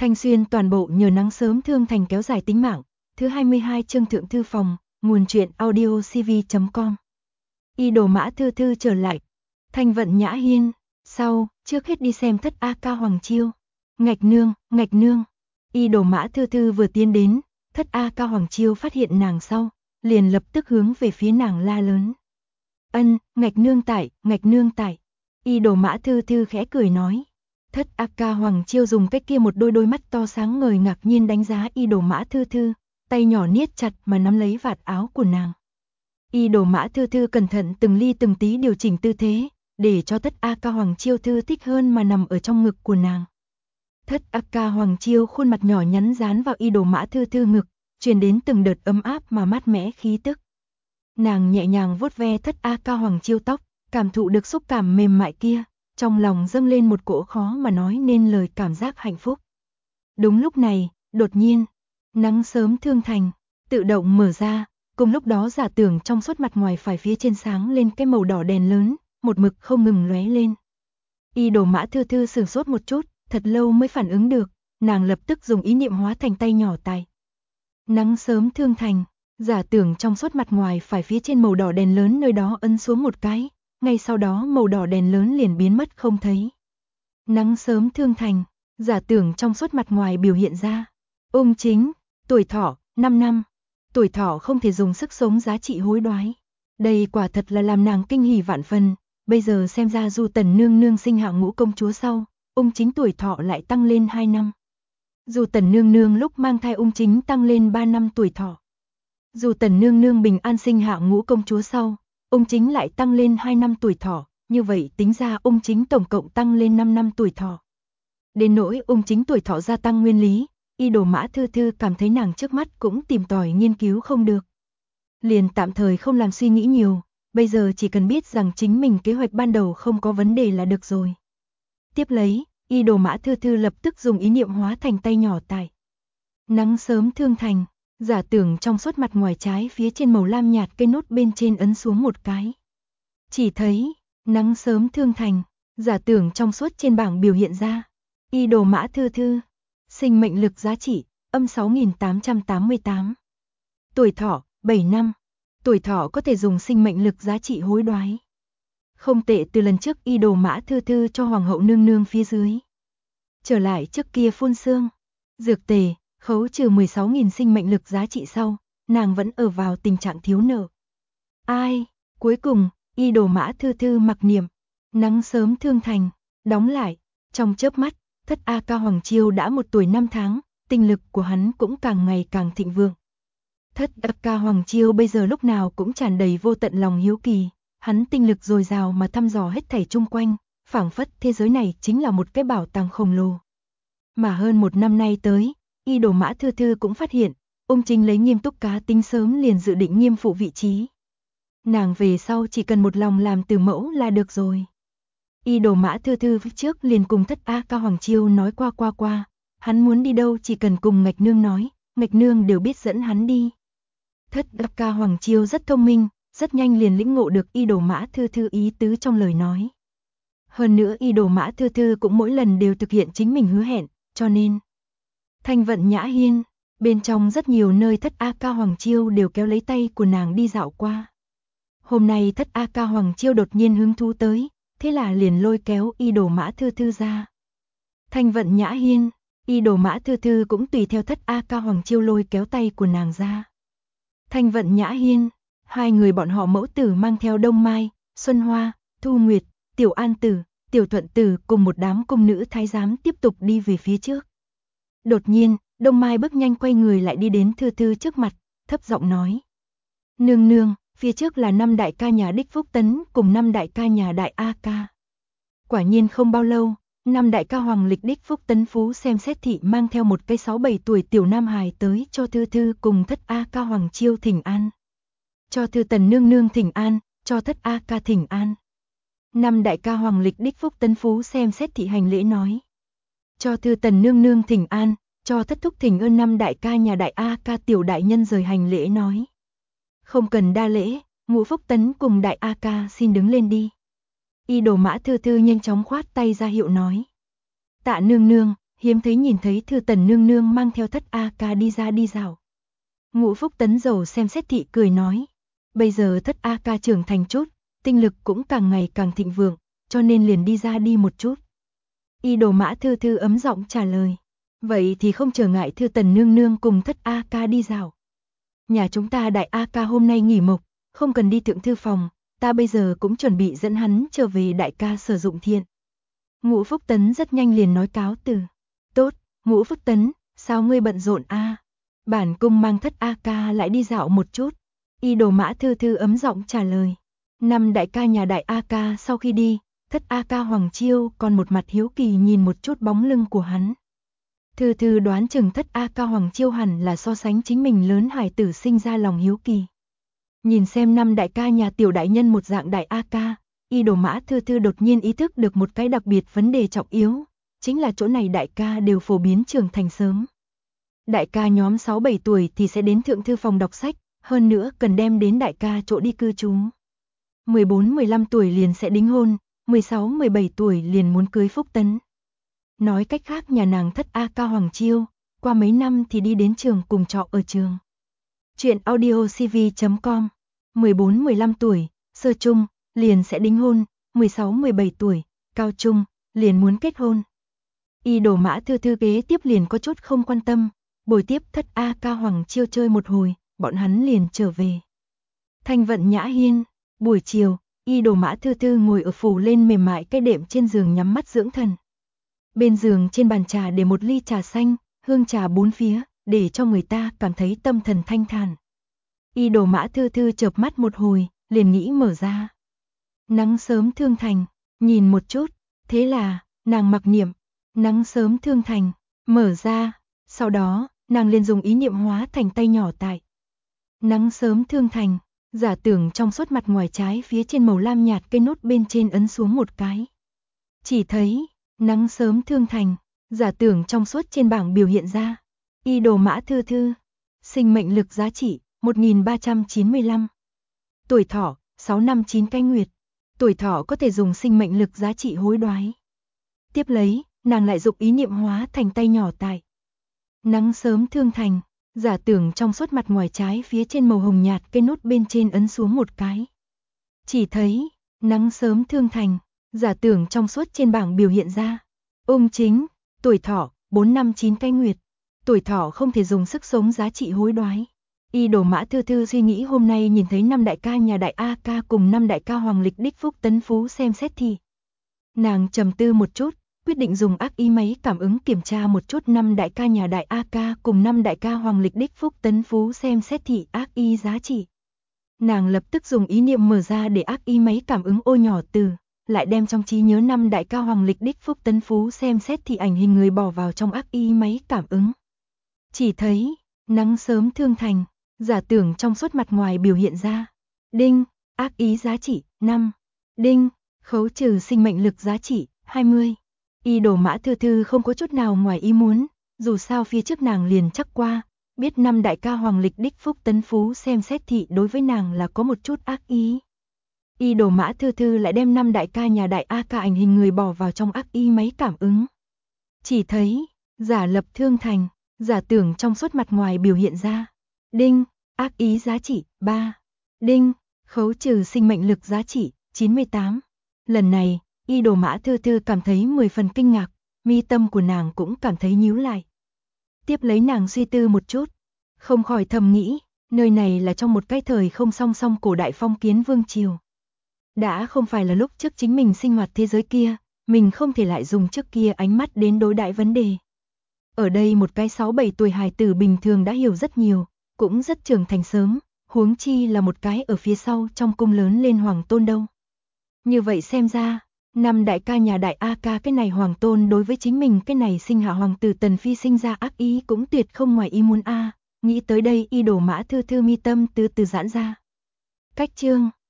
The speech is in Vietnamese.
Thanh Xuyên toàn bộ nhờ nắng sớm thương thành kéo dài tính mạng. Thứ 22 chương Thượng Thư Phòng, nguồn truyện audio cv.com. Y Đồ Mã Thư Thư trở lại. Thanh Vận Nhã Hiên, sau, trước hết đi xem thất A Ca Hoàng Chiêu. Ngạch nương. Y Đồ Mã Thư Thư vừa tiến đến, thất A Ca Hoàng Chiêu phát hiện nàng sau, liền lập tức hướng về phía nàng la lớn. Ngạch nương tại. Y Đồ Mã Thư Thư khẽ cười nói. Thất A Ca Hoàng Chiêu dùng cách kia một đôi mắt to sáng ngời ngạc nhiên đánh giá Y Đồ Mã Thư Thư, tay nhỏ niết chặt mà nắm lấy vạt áo của nàng. Y Đồ Mã Thư Thư cẩn thận từng ly từng tí điều chỉnh tư thế, để cho thất A Ca Hoàng Chiêu thư thích hơn mà nằm ở trong ngực của nàng. Thất A Ca Hoàng Chiêu khuôn mặt nhỏ nhắn dán vào Y Đồ Mã Thư Thư ngực, truyền đến từng đợt ấm áp mà mát mẻ khí tức. Nàng nhẹ nhàng vuốt ve thất A Ca Hoàng Chiêu tóc, cảm thụ được xúc cảm mềm mại kia, trong lòng dâng lên một cỗ khó mà nói nên lời cảm giác hạnh phúc. Đúng lúc này, đột nhiên, nắng sớm thương thành tự động mở ra, cùng lúc đó giả tưởng trong suốt mặt ngoài phải phía trên sáng lên cái màu đỏ đèn lớn, một mực không ngừng lóe lên. Y Đồ Mã Thư Thư sửng sốt một chút, thật lâu mới phản ứng được, nàng lập tức dùng ý niệm hóa thành tay nhỏ tay. Nắng sớm thương thành, giả tưởng trong suốt mặt ngoài phải phía trên màu đỏ đèn lớn nơi đó ấn xuống một cái, ngay sau đó màu đỏ đèn lớn liền biến mất không thấy. Nắng sớm thương thành, giả tưởng trong suốt mặt ngoài biểu hiện ra. Ung chính, tuổi thọ, 5 năm. Tuổi thọ không thể dùng sức sống giá trị hối đoái. Đây quả thật là làm nàng kinh hỉ vạn phần, bây giờ xem ra dù Tần nương nương sinh hạ Ngũ công chúa sau, Ung chính tuổi thọ lại tăng lên 2 năm. Dù Tần nương nương lúc mang thai Ung chính tăng lên 3 năm tuổi thọ. Dù Tần nương nương bình an sinh hạ Ngũ công chúa sau, Ung chính lại tăng lên 2 năm tuổi thọ, như vậy tính ra Ung chính tổng cộng tăng lên 5 năm tuổi thọ. Đến nỗi Ung chính tuổi thọ gia tăng nguyên lý, Y Đồ Mã Thư Thư cảm thấy nàng trước mắt cũng tìm tòi nghiên cứu không được. Liền tạm thời không làm suy nghĩ nhiều, bây giờ chỉ cần biết rằng chính mình kế hoạch ban đầu không có vấn đề là được rồi. Tiếp lấy, Y Đồ Mã Thư Thư lập tức dùng ý niệm hóa thành tay nhỏ tại. Nắng sớm thương thành, giả tưởng trong suốt mặt ngoài trái phía trên màu lam nhạt cây nốt bên trên ấn xuống một cái. Chỉ thấy, nắng sớm thương thành, giả tưởng trong suốt trên bảng biểu hiện ra. Y Đồ Mã Thư Thư, sinh mệnh lực giá trị, âm 6888. Tuổi thọ, 7 năm. Tuổi thọ có thể dùng sinh mệnh lực giá trị hối đoái. Không tệ từ lần trước Y Đồ Mã Thư Thư cho Hoàng hậu nương nương phía dưới. Trở lại trước kia phun xương, dược tề, khấu trừ 16.000 sinh mệnh lực giá trị sau, nàng vẫn ở vào tình trạng thiếu nợ. Ai, cuối cùng, Y Đồ Mã Thư Thư mặc niệm, nắng sớm thương thành, đóng lại, trong chớp mắt, thất A Ca Hoàng Chiêu đã 1 tuổi 5 tháng, tinh lực của hắn cũng càng ngày càng thịnh vượng. Thất A Ca Hoàng Chiêu bây giờ lúc nào cũng tràn đầy vô tận lòng hiếu kỳ, hắn tinh lực dồi dào mà thăm dò hết thảy chung quanh, phảng phất thế giới này chính là một cái bảo tàng khổng lồ. Mà hơn 1 năm nay tới, Y Đồ Mã Thư Thư cũng phát hiện, Ung chính lấy Nghiêm Túc cá tính sớm liền dự định Nghiêm phụ vị trí. Nàng về sau chỉ cần một lòng làm từ mẫu là được rồi. Y Đồ Mã Thư Thư trước liền cùng thất A Ca Hoàng Chiêu nói qua, hắn muốn đi đâu chỉ cần cùng Ngạch nương nói, Ngạch nương đều biết dẫn hắn đi. Thất A Ca Hoàng Chiêu rất thông minh, rất nhanh liền lĩnh ngộ được Y Đồ Mã Thư Thư ý tứ trong lời nói. Hơn nữa Y Đồ Mã Thư Thư cũng mỗi lần đều thực hiện chính mình hứa hẹn, cho nên Thanh Vận Nhã Hiên, bên trong rất nhiều nơi thất A Ca Hoàng Chiêu đều kéo lấy tay của nàng đi dạo qua. Hôm nay thất A Ca Hoàng Chiêu đột nhiên hứng thú tới, thế là liền lôi kéo Y Đồ Mã Thư Thư ra. Thanh Vận Nhã Hiên, Y Đồ Mã Thư Thư cũng tùy theo thất A Ca Hoàng Chiêu lôi kéo tay của nàng ra. Thanh Vận Nhã Hiên, hai người bọn họ mẫu tử mang theo Đông Mai, Xuân Hoa, Thu Nguyệt, Tiểu An Tử, Tiểu Thuận Tử cùng một đám cung nữ thái giám tiếp tục đi về phía trước. Đột nhiên, Đông Mai bước nhanh quay người lại đi đến Thư Thư trước mặt, thấp giọng nói. Nương nương, phía trước là 5 đại ca nhà Đích Phúc Tấn cùng 5 đại ca nhà Đại A Ca. Quả nhiên không bao lâu, 5 đại ca Hoàng Lịch Đích Phúc Tấn Phú xem xét thị mang theo một cái 6-7 tuổi tiểu nam hài tới cho Thư Thư cùng thất A Ca Hoàng Chiêu thỉnh an. Cho Thư Tần nương nương thỉnh an, cho thất A Ca thỉnh an. 5 đại ca Hoàng Lịch Đích Phúc Tấn Phú xem xét thị hành lễ nói. Cho Thư Tần nương nương thỉnh an, cho thất thúc thỉnh ơn 5 đại ca nhà Đại A Ca tiểu đại nhân rời hành lễ nói. Không cần đa lễ, Ngũ Phúc Tấn cùng Đại A Ca xin đứng lên đi. Y Đồ Mã Thư Thư nhanh chóng khoát tay ra hiệu nói. Tạ nương nương, hiếm thấy nhìn thấy Thư Tần nương nương mang theo Thất A Ca đi ra đi dạo. Ngũ Phúc Tấn dầu xem xét thị cười nói, bây giờ Thất A Ca trưởng thành chút, tinh lực cũng càng ngày càng thịnh vượng, cho nên liền đi ra đi một chút. Y Đồ Mã Thư Thư ấm giọng trả lời, vậy thì không trở ngại Thư Tần nương nương cùng Thất A Ca đi dạo. Nhà chúng ta Đại A Ca hôm nay nghỉ mộc, không cần đi thượng thư phòng, ta bây giờ cũng chuẩn bị dẫn hắn trở về Đại ca sử dụng thiện. Ngũ Phúc Tấn rất nhanh liền nói cáo từ. Tốt, Ngũ Phúc Tấn, sao ngươi bận rộn a? Bản cung mang Thất A Ca lại đi dạo một chút. Y Đồ Mã Thư Thư ấm giọng trả lời. Năm đại ca nhà Đại A Ca sau khi đi, Thất A Ca Hoàng Chiêu còn một mặt hiếu kỳ nhìn một chút bóng lưng của hắn. Thư Thư đoán chừng Thất A Ca Hoàng Chiêu hẳn là so sánh chính mình lớn hải tử sinh ra lòng hiếu kỳ. Nhìn xem năm đại ca nhà tiểu đại nhân một dạng Đại A Ca, Y Đồ Mã Thư Thư đột nhiên ý thức được một cái đặc biệt vấn đề trọng yếu, chính là chỗ này đại ca đều phổ biến trưởng thành sớm. Đại ca nhóm 6-7 tuổi thì sẽ đến thượng thư phòng đọc sách, hơn nữa cần đem đến đại ca chỗ đi cư trú. 14-15 tuổi liền sẽ đính hôn, 16-17 tuổi liền muốn cưới Phúc Tấn. Nói cách khác nhà nàng Thất A Ca Hoàng Chiêu, qua mấy năm thì đi đến trường cùng trọ ở trường. Chuyện audiocv.com 14-15 tuổi, sơ trung, liền sẽ đính hôn, 16-17 tuổi, cao trung, liền muốn kết hôn. Y Đồ Mã Thư Thư kế tiếp liền có chút không quan tâm, buổi tiếp Thất A Ca Hoàng Chiêu chơi một hồi, bọn hắn liền trở về. Thanh Vận Nhã Hiên, buổi chiều, Y Đồ Mã Thư Thư ngồi ở phủ lên mềm mại cái đệm trên giường nhắm mắt dưỡng thần. Bên giường trên bàn trà để một ly trà xanh, hương trà bốn phía, để cho người ta cảm thấy tâm thần thanh thản. Y Đồ Mã Thư Thư chợp mắt một hồi, liền nghĩ mở ra. Nắng sớm thương thành, nhìn một chút, thế là, nàng mặc niệm, nắng sớm thương thành, mở ra, sau đó, nàng liền dùng ý niệm hóa thành tay nhỏ tại. Nắng sớm thương thành, giả tưởng trong suốt mặt ngoài trái phía trên màu lam nhạt cây nốt bên trên ấn xuống một cái. Chỉ thấy, nắng sớm thương thành, giả tưởng trong suốt trên bảng biểu hiện ra. Y Đồ Mã Thư Thư, sinh mệnh lực giá trị, 1395. Tuổi thọ, 6 năm 9 cái nguyệt. Tuổi thọ có thể dùng sinh mệnh lực giá trị hối đoái. Tiếp lấy, nàng lại dục ý niệm hóa thành tay nhỏ tại. Nắng sớm thương thành, giả tưởng trong suốt mặt ngoài trái phía trên màu hồng nhạt cây nốt bên trên ấn xuống một cái. Chỉ thấy, nắng sớm thương thành, giả tưởng trong suốt trên bảng biểu hiện ra. Ung chính, tuổi thọ, 4 năm 9 cái nguyệt. Tuổi thọ không thể dùng sức sống giá trị hối đoái. Y Đồ Mã Thư Thư suy nghĩ hôm nay nhìn thấy năm đại ca nhà Đại A Ca cùng năm đại ca Hoàng Lịch Đích Phúc Tấn Phú xem xét thì. Nàng trầm tư một chút, quyết định dùng ác ý máy cảm ứng kiểm tra một chút năm đại ca nhà Đại A Ca cùng năm đại ca Hoàng Lịch Đích Phúc Tấn Phú xem xét thị ác ý giá trị. Nàng lập tức dùng ý niệm mở ra để ác ý máy cảm ứng ô nhỏ từ, lại đem trong trí nhớ năm đại ca Hoàng Lịch Đích Phúc Tấn Phú xem xét thị ảnh hình người bỏ vào trong ác ý máy cảm ứng. Chỉ thấy, nắng sớm thương thành, giả tưởng trong suốt mặt ngoài biểu hiện ra. Đinh, ác ý giá trị, 5. Đinh, khấu trừ sinh mệnh lực giá trị, 20. Y Đồ Mã Thư Thư không có chút nào ngoài ý muốn, dù sao phía trước nàng liền chắc qua, biết năm đại ca Hoàng Lịch Đích Phúc Tấn Phú xem xét thị đối với nàng là có một chút ác ý. Y Đồ Mã Thư Thư lại đem năm đại ca nhà Đại A Ca ảnh hình người bỏ vào trong ác ý máy cảm ứng. Chỉ thấy, giả lập thương thành, giả tưởng trong suốt mặt ngoài biểu hiện ra. Đinh, ác ý giá trị, 3. Đinh, khấu trừ sinh mệnh lực giá trị, 98. Lần này, Y Đồ Mã Thư Thư cảm thấy 10 phần kinh ngạc, mi tâm của nàng cũng cảm thấy nhíu lại. Tiếp lấy nàng suy tư một chút, không khỏi thầm nghĩ, nơi này là trong một cái thời không song song cổ đại phong kiến vương triều. Đã không phải là lúc trước chính mình sinh hoạt thế giới kia, mình không thể lại dùng trước kia ánh mắt đến đối đại vấn đề. Ở đây một cái 6-7 tuổi hài tử bình thường đã hiểu rất nhiều, cũng rất trưởng thành sớm, huống chi là một cái ở phía sau trong cung lớn lên hoàng tôn đâu. Như vậy xem ra, năm đại ca nhà Đại A Ca cái này hoàng tôn đối với chính mình cái này sinh hạ hoàng tử Tần Phi sinh ra ác ý cũng tuyệt không ngoài ý muốn a. Nghĩ tới đây Y Đồ Mã Thư Thư mi tâm từ từ giãn ra. Cách chương